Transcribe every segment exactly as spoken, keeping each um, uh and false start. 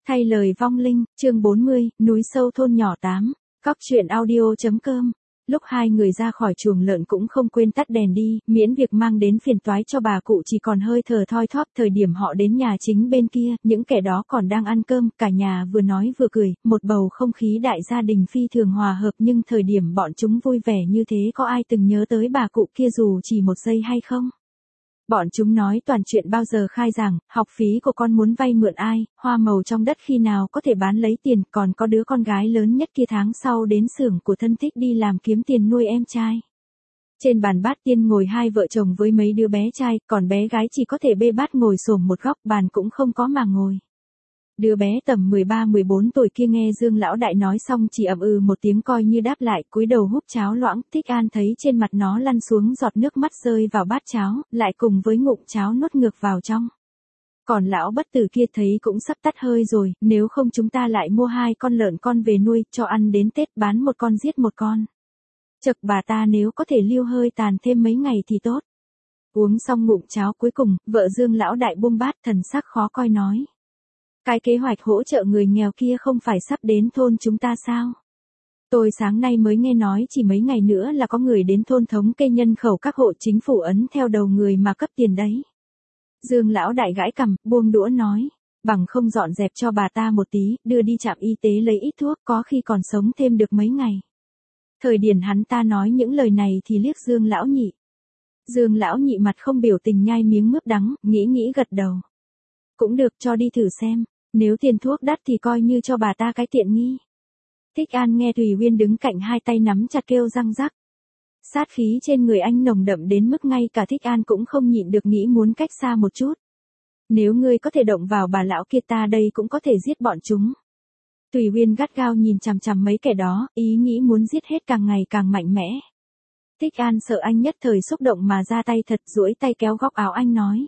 Thay lời vong linh, chương bốn mươi, núi sâu thôn nhỏ tám, cóc truyện audio.com. Lúc hai người ra khỏi chuồng lợn cũng không quên tắt đèn đi, miễn việc mang đến phiền toái cho bà cụ chỉ còn hơi thở thoi thóp. Thời điểm họ đến nhà chính bên kia, những kẻ đó còn đang ăn cơm, cả nhà vừa nói vừa cười, một bầu không khí đại gia đình phi thường hòa hợp. Nhưng thời điểm bọn chúng vui vẻ như thế có ai từng nhớ tới bà cụ kia dù chỉ một giây hay không? Bọn chúng nói toàn chuyện bao giờ khai giảng, học phí của con muốn vay mượn ai, hoa màu trong đất khi nào có thể bán lấy tiền, còn có đứa con gái lớn nhất kia tháng sau đến xưởng của thân thích đi làm kiếm tiền nuôi em trai. Trên bàn bát tiên ngồi hai vợ chồng với mấy đứa bé trai, còn bé gái chỉ có thể bê bát ngồi xổm một góc, bàn cũng không có mà ngồi. Đứa bé tầm mười ba mười bốn tuổi kia nghe Dương lão đại nói xong chỉ ậm ừ một tiếng coi như đáp lại, cúi đầu húp cháo loãng. Thích An thấy trên mặt nó lăn xuống giọt nước mắt rơi vào bát cháo, lại cùng với ngụm cháo nuốt ngược vào trong. Còn lão bất tử kia thấy cũng sắp tắt hơi rồi, nếu không chúng ta lại mua hai con lợn con về nuôi, cho ăn đến Tết bán một con giết một con. Chực bà ta nếu có thể lưu hơi tàn thêm mấy ngày thì tốt. Uống xong ngụm cháo cuối cùng, vợ Dương lão đại buông bát, thần sắc khó coi nói. Cái kế hoạch hỗ trợ người nghèo kia không phải sắp đến thôn chúng ta sao? Tôi sáng nay mới nghe nói chỉ mấy ngày nữa là có người đến thôn thống kê nhân khẩu các hộ, chính phủ ấn theo đầu người mà cấp tiền đấy. Dương lão đại gãi cằm, buông đũa nói, bằng không dọn dẹp cho bà ta một tí, đưa đi trạm y tế lấy ít thuốc, có khi còn sống thêm được mấy ngày. Thời điểm hắn ta nói những lời này thì liếc Dương lão nhị. Dương lão nhị mặt không biểu tình nhai miếng mướp đắng, nghĩ nghĩ gật đầu. Cũng được, cho đi thử xem. Nếu tiền thuốc đắt thì coi như cho bà ta cái tiện nghi. Thích An nghe Thùy Uyên đứng cạnh hai tay nắm chặt kêu răng rắc. Sát khí trên người anh nồng đậm đến mức ngay cả Thích An cũng không nhịn được nghĩ muốn cách xa một chút. Nếu ngươi có thể động vào bà lão kia ta đây cũng có thể giết bọn chúng. Thùy Uyên gắt gao nhìn chằm chằm mấy kẻ đó, ý nghĩ muốn giết hết càng ngày càng mạnh mẽ. Thích An sợ anh nhất thời xúc động mà ra tay thật, duỗi tay kéo góc áo anh nói.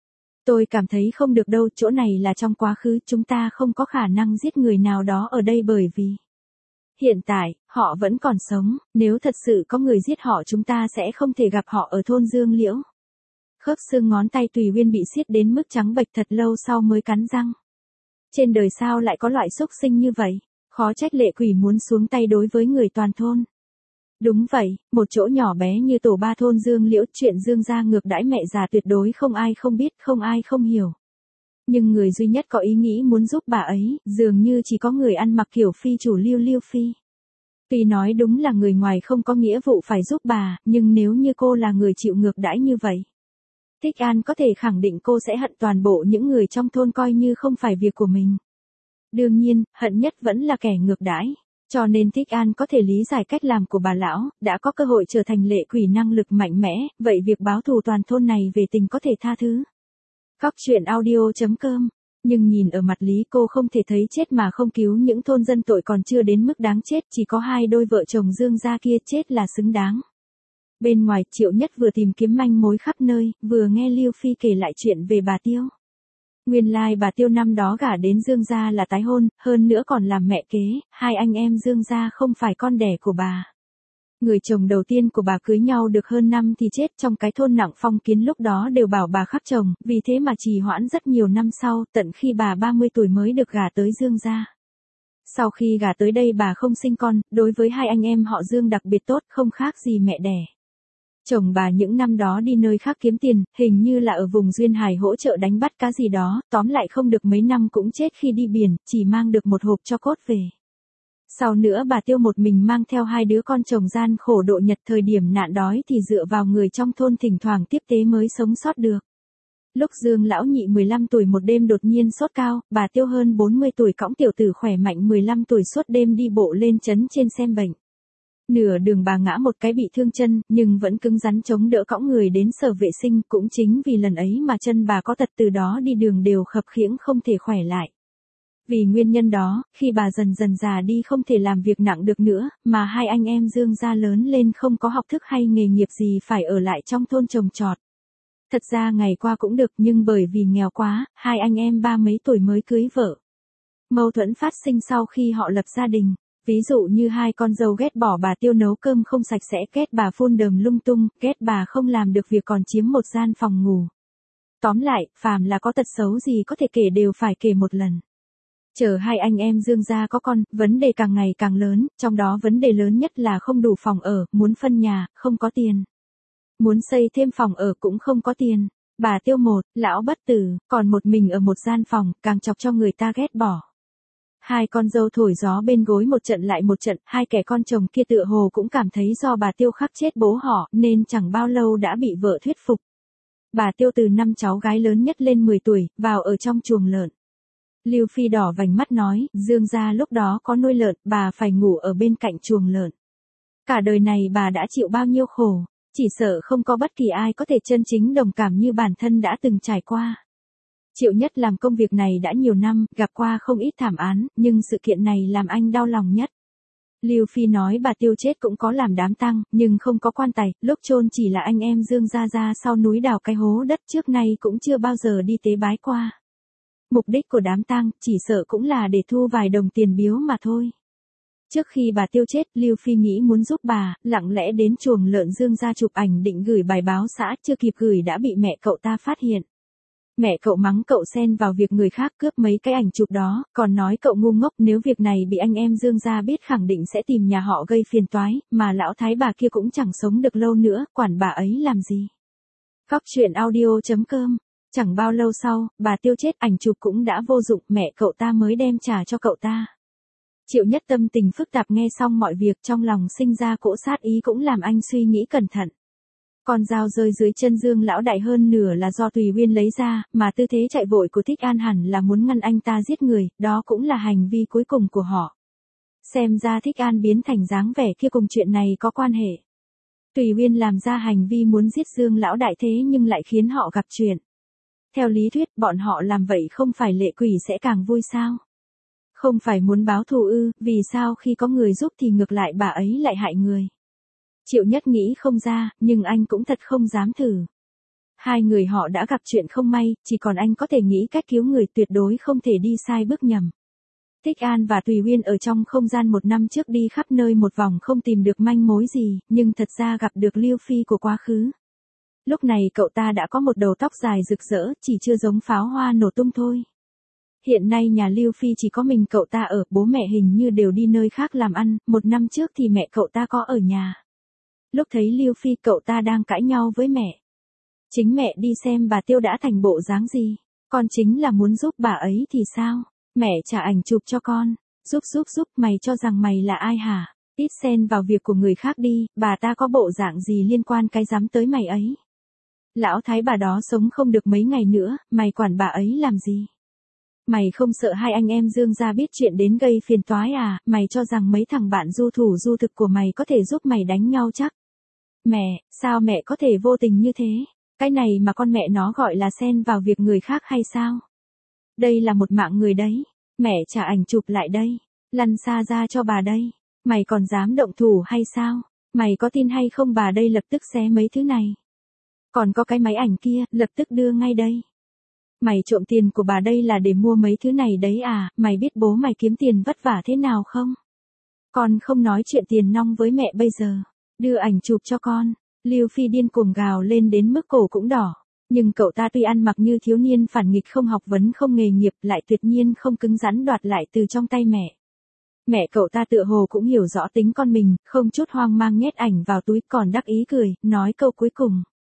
Tôi cảm thấy không được đâu, chỗ này là trong quá khứ, chúng ta không có khả năng giết người nào đó ở đây bởi vì hiện tại, họ vẫn còn sống, nếu thật sự có người giết họ chúng ta sẽ không thể gặp họ ở thôn Dương Liễu. Khớp xương ngón tay Tùy Uyên bị siết đến mức trắng bệch, thật lâu sau mới cắn răng. Trên đời sao lại có loại xúc sinh như vậy, khó trách lệ quỷ muốn xuống tay đối với người toàn thôn. Đúng vậy, một chỗ nhỏ bé như tổ ba thôn Dương Liễu, chuyện Dương gia ngược đãi mẹ già tuyệt đối không ai không biết, không ai không hiểu. Nhưng người duy nhất có ý nghĩ muốn giúp bà ấy, dường như chỉ có người ăn mặc kiểu phi chủ Lưu Lưu Phi. Tuy nói đúng là người ngoài không có nghĩa vụ phải giúp bà, nhưng nếu như cô là người chịu ngược đãi như vậy, Thích An có thể khẳng định cô sẽ hận toàn bộ những người trong thôn coi như không phải việc của mình. Đương nhiên, hận nhất vẫn là kẻ ngược đãi. Cho nên Thích An có thể lý giải cách làm của bà lão, đã có cơ hội trở thành lệ quỷ năng lực mạnh mẽ, vậy việc báo thù toàn thôn này về tình có thể tha thứ. Cóc truyện audio.com. Nhưng nhìn ở mặt lý cô không thể thấy chết mà không cứu những thôn dân tội còn chưa đến mức đáng chết, chỉ có hai đôi vợ chồng Dương gia kia chết là xứng đáng. Bên ngoài, Triệu Nhất vừa tìm kiếm manh mối khắp nơi, vừa nghe Lưu Phi kể lại chuyện về bà Tiêu. Nguyên lai like bà Tiêu năm đó gả đến Dương gia là tái hôn, hơn nữa còn làm mẹ kế, hai anh em Dương gia không phải con đẻ của bà. Người chồng đầu tiên của bà cưới nhau được hơn năm thì chết trong cái thôn nặng phong kiến, lúc đó đều bảo bà khắc chồng, vì thế mà trì hoãn rất nhiều năm sau, tận khi bà ba mươi tuổi mới được gả tới Dương gia. Sau khi gả tới đây bà không sinh con, đối với hai anh em họ Dương đặc biệt tốt, không khác gì mẹ đẻ. Chồng bà những năm đó đi nơi khác kiếm tiền, hình như là ở vùng Duyên Hải hỗ trợ đánh bắt cá gì đó, tóm lại không được mấy năm cũng chết khi đi biển, chỉ mang được một hộp cho cốt về. Sau nữa bà Tiêu một mình mang theo hai đứa con chồng gian khổ độ nhật, thời điểm nạn đói thì dựa vào người trong thôn thỉnh thoảng tiếp tế mới sống sót được. Lúc Dương lão nhị mười lăm tuổi một đêm đột nhiên sốt cao, bà Tiêu hơn bốn mươi tuổi cõng tiểu tử khỏe mạnh mười lăm tuổi suốt đêm đi bộ lên trấn trên xem bệnh. Nửa đường bà ngã một cái bị thương chân, nhưng vẫn cứng rắn chống đỡ cõng người đến sở vệ sinh, cũng chính vì lần ấy mà chân bà có tật, từ đó đi đường đều khập khiễng không thể khỏe lại. Vì nguyên nhân đó, khi bà dần dần già đi không thể làm việc nặng được nữa, mà hai anh em Dương gia lớn lên không có học thức hay nghề nghiệp gì phải ở lại trong thôn trồng trọt. Thật ra ngày qua cũng được, nhưng bởi vì nghèo quá, hai anh em ba mấy tuổi mới cưới vợ. Mâu thuẫn phát sinh sau khi họ lập gia đình. Ví dụ như hai con dâu ghét bỏ bà Tiêu nấu cơm không sạch sẽ, ghét bà phun đờm lung tung, ghét bà không làm được việc còn chiếm một gian phòng ngủ. Tóm lại, phàm là có tật xấu gì có thể kể đều phải kể một lần. Chờ hai anh em Dương gia có con, vấn đề càng ngày càng lớn, trong đó vấn đề lớn nhất là không đủ phòng ở, muốn phân nhà, không có tiền. Muốn xây thêm phòng ở cũng không có tiền. Bà Tiêu một, lão bất tử, còn một mình ở một gian phòng, càng chọc cho người ta ghét bỏ. Hai con dâu thổi gió bên gối một trận lại một trận, hai kẻ con chồng kia tựa hồ cũng cảm thấy do bà Tiêu khắc chết bố họ, nên chẳng bao lâu đã bị vợ thuyết phục. Bà Tiêu từ năm cháu gái lớn nhất lên mười tuổi, vào ở trong chuồng lợn. Lưu Phi đỏ vành mắt nói, Dương gia lúc đó có nuôi lợn, bà phải ngủ ở bên cạnh chuồng lợn. Cả đời này bà đã chịu bao nhiêu khổ, chỉ sợ không có bất kỳ ai có thể chân chính đồng cảm như bản thân đã từng trải qua. Triệu Nhất làm công việc này đã nhiều năm, gặp qua không ít thảm án, nhưng sự kiện này làm anh đau lòng nhất. Lưu Phi nói bà Tiêu chết cũng có làm đám tang, nhưng không có quan tài, lúc chôn chỉ là anh em Dương gia ra sau núi đào cái hố đất trước nay cũng chưa bao giờ đi tế bái qua. Mục đích của đám tang chỉ sợ cũng là để thu vài đồng tiền biếu mà thôi. Trước khi bà Tiêu chết, Lưu Phi nghĩ muốn giúp bà, lặng lẽ đến chuồng lợn Dương gia chụp ảnh định gửi bài báo xã, chưa kịp gửi đã bị mẹ cậu ta phát hiện. Mẹ cậu mắng cậu xen vào việc người khác cướp mấy cái ảnh chụp đó, còn nói cậu ngu ngốc, nếu việc này bị anh em Dương gia biết khẳng định sẽ tìm nhà họ gây phiền toái, mà lão thái bà kia cũng chẳng sống được lâu nữa, quản bà ấy làm gì. Góc truyện audio chấm com. Chẳng bao lâu sau, bà Tiêu chết, ảnh chụp cũng đã vô dụng, mẹ cậu ta mới đem trả cho cậu ta. Triệu Nhất tâm tình phức tạp nghe xong mọi việc, trong lòng sinh ra cỗ sát ý cũng làm anh suy nghĩ cẩn thận. Con dao rơi dưới chân Dương lão đại hơn nửa là do Tùy Uyên lấy ra, mà tư thế chạy vội của Thích An hẳn là muốn ngăn anh ta giết người, đó cũng là hành vi cuối cùng của họ. Xem ra Thích An biến thành dáng vẻ kia cùng chuyện này có quan hệ. Tùy Uyên làm ra hành vi muốn giết Dương lão đại thế nhưng lại khiến họ gặp chuyện. Theo lý thuyết, bọn họ làm vậy không phải lệ quỷ sẽ càng vui sao? Không phải muốn báo thù ư, vì sao khi có người giúp thì ngược lại bà ấy lại hại người? Triệu Nhất nghĩ không ra, nhưng anh cũng thật không dám thử. Hai người họ đã gặp chuyện không may, chỉ còn anh có thể nghĩ cách cứu người, tuyệt đối không thể đi sai bước nhầm. Thích An và Tùy Uyên ở trong không gian một năm trước đi khắp nơi một vòng không tìm được manh mối gì, nhưng thật ra gặp được Lưu Phi của quá khứ. Lúc này cậu ta đã có một đầu tóc dài rực rỡ, chỉ chưa giống pháo hoa nổ tung thôi. Hiện nay nhà Lưu Phi chỉ có mình cậu ta ở, bố mẹ hình như đều đi nơi khác làm ăn, một năm trước thì mẹ cậu ta có ở nhà. Lúc thấy Lưu Phi cậu ta đang cãi nhau với mẹ. Chính mẹ đi xem bà Tiêu đã thành bộ dáng gì, con chính là muốn giúp bà ấy thì sao? Mẹ trả ảnh chụp cho con, giúp giúp giúp, mày cho rằng mày là ai hả? Ít xen vào việc của người khác đi, bà ta có bộ dạng gì liên quan cái dám tới mày ấy? Lão thái bà đó sống không được mấy ngày nữa, mày quản bà ấy làm gì? Mày không sợ hai anh em Dương gia biết chuyện đến gây phiền toái à, mày cho rằng mấy thằng bạn du thủ du thực của mày có thể giúp mày đánh nhau chắc? Mẹ, sao mẹ có thể vô tình như thế? Cái này mà con mẹ nó gọi là xen vào việc người khác hay sao? Đây là một mạng người đấy, mẹ trả ảnh chụp lại đây, lăn xa ra cho bà đây, mày còn dám động thủ hay sao? Mày có tin hay không bà đây lập tức xé mấy thứ này. Còn có cái máy ảnh kia, lập tức đưa ngay đây. Mày trộm tiền của bà đây là để mua mấy thứ này đấy à, mày biết bố mày kiếm tiền vất vả thế nào không? Con không nói chuyện tiền nong với mẹ bây giờ, đưa ảnh chụp cho con. Lưu Phi điên cuồng gào lên đến mức cổ cũng đỏ, nhưng cậu ta tuy ăn mặc như thiếu niên phản nghịch không học vấn không nghề nghiệp, lại tuyệt nhiên không cứng rắn đoạt lại từ trong tay mẹ. Mẹ cậu ta tựa hồ cũng hiểu rõ tính con mình, không chút hoang mang nhét ảnh vào túi, còn đắc ý cười, nói câu cuối cùng.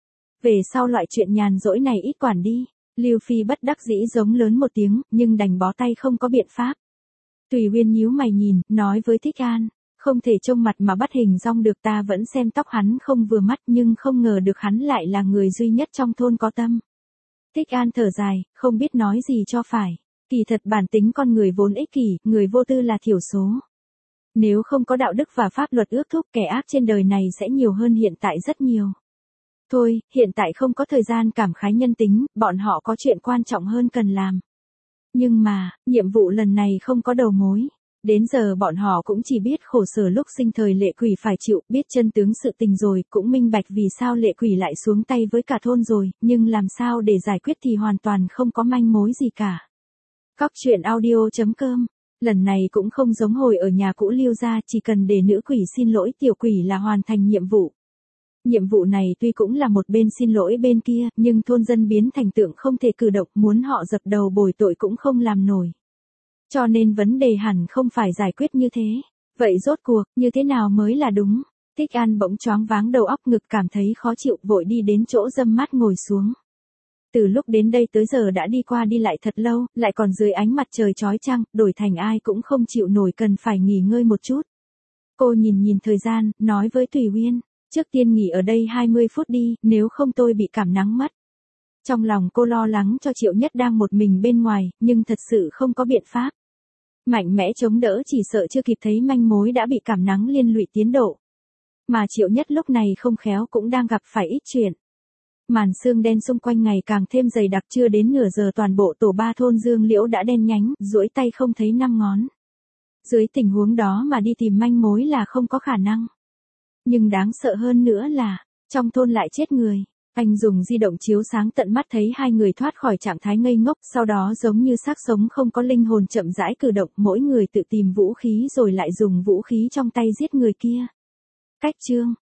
Về sau loại chuyện nhàn rỗi này ít quản đi. Lưu Phi bất đắc dĩ giống lớn một tiếng, nhưng đành bó tay không có biện pháp. Tùy Uyên nhíu mày nhìn, nói với Thích An, không thể trông mặt mà bắt hình dong được, ta vẫn xem tóc hắn không vừa mắt nhưng không ngờ được hắn lại là người duy nhất trong thôn có tâm. Thích An thở dài, không biết nói gì cho phải. Kỳ thật bản tính con người vốn ích kỷ, người vô tư là thiểu số. Nếu không có đạo đức và pháp luật ước thúc, kẻ ác trên đời này sẽ nhiều hơn hiện tại rất nhiều. Thôi, hiện tại không có thời gian cảm khái nhân tính, bọn họ có chuyện quan trọng hơn cần làm. Nhưng mà, nhiệm vụ lần này không có đầu mối. Đến giờ bọn họ cũng chỉ biết khổ sở lúc sinh thời lệ quỷ phải chịu, biết chân tướng sự tình rồi, cũng minh bạch vì sao lệ quỷ lại xuống tay với cả thôn rồi, nhưng làm sao để giải quyết thì hoàn toàn không có manh mối gì cả. Góc truyện audio chấm com. Lần này cũng không giống hồi ở nhà cũ Lưu gia, chỉ cần để nữ quỷ xin lỗi tiểu quỷ là hoàn thành nhiệm vụ. Nhiệm vụ này tuy cũng là một bên xin lỗi bên kia, nhưng thôn dân biến thành tượng không thể cử động, muốn họ dập đầu bồi tội cũng không làm nổi. Cho nên vấn đề hẳn không phải giải quyết như thế. Vậy rốt cuộc, như thế nào mới là đúng? Thích An bỗng choáng váng đầu óc, ngực cảm thấy khó chịu, vội đi đến chỗ râm mát ngồi xuống. Từ lúc đến đây tới giờ đã đi qua đi lại thật lâu, lại còn dưới ánh mặt trời chói chang, đổi thành ai cũng không chịu nổi, cần phải nghỉ ngơi một chút. Cô nhìn nhìn thời gian, nói với Tùy Uyên, trước tiên nghỉ ở đây hai mươi phút đi, nếu không tôi bị cảm nắng mất. Trong lòng cô lo lắng cho Triệu Nhất đang một mình bên ngoài, nhưng thật sự không có biện pháp. Mạnh mẽ chống đỡ, chỉ sợ chưa kịp thấy manh mối đã bị cảm nắng liên lụy tiến độ. Mà Triệu Nhất lúc này không khéo cũng đang gặp phải ít chuyện. Màn sương đen xung quanh ngày càng thêm dày đặc, chưa đến nửa giờ toàn bộ tổ ba thôn Dương Liễu đã đen nhánh, duỗi tay không thấy năm ngón. Dưới tình huống đó mà đi tìm manh mối là không có khả năng. Nhưng đáng sợ hơn nữa là, trong thôn lại chết người. Anh dùng di động chiếu sáng tận mắt thấy hai người thoát khỏi trạng thái ngây ngốc, sau đó giống như xác sống không có linh hồn chậm rãi cử động, mỗi người tự tìm vũ khí rồi lại dùng vũ khí trong tay giết người kia. Cách chương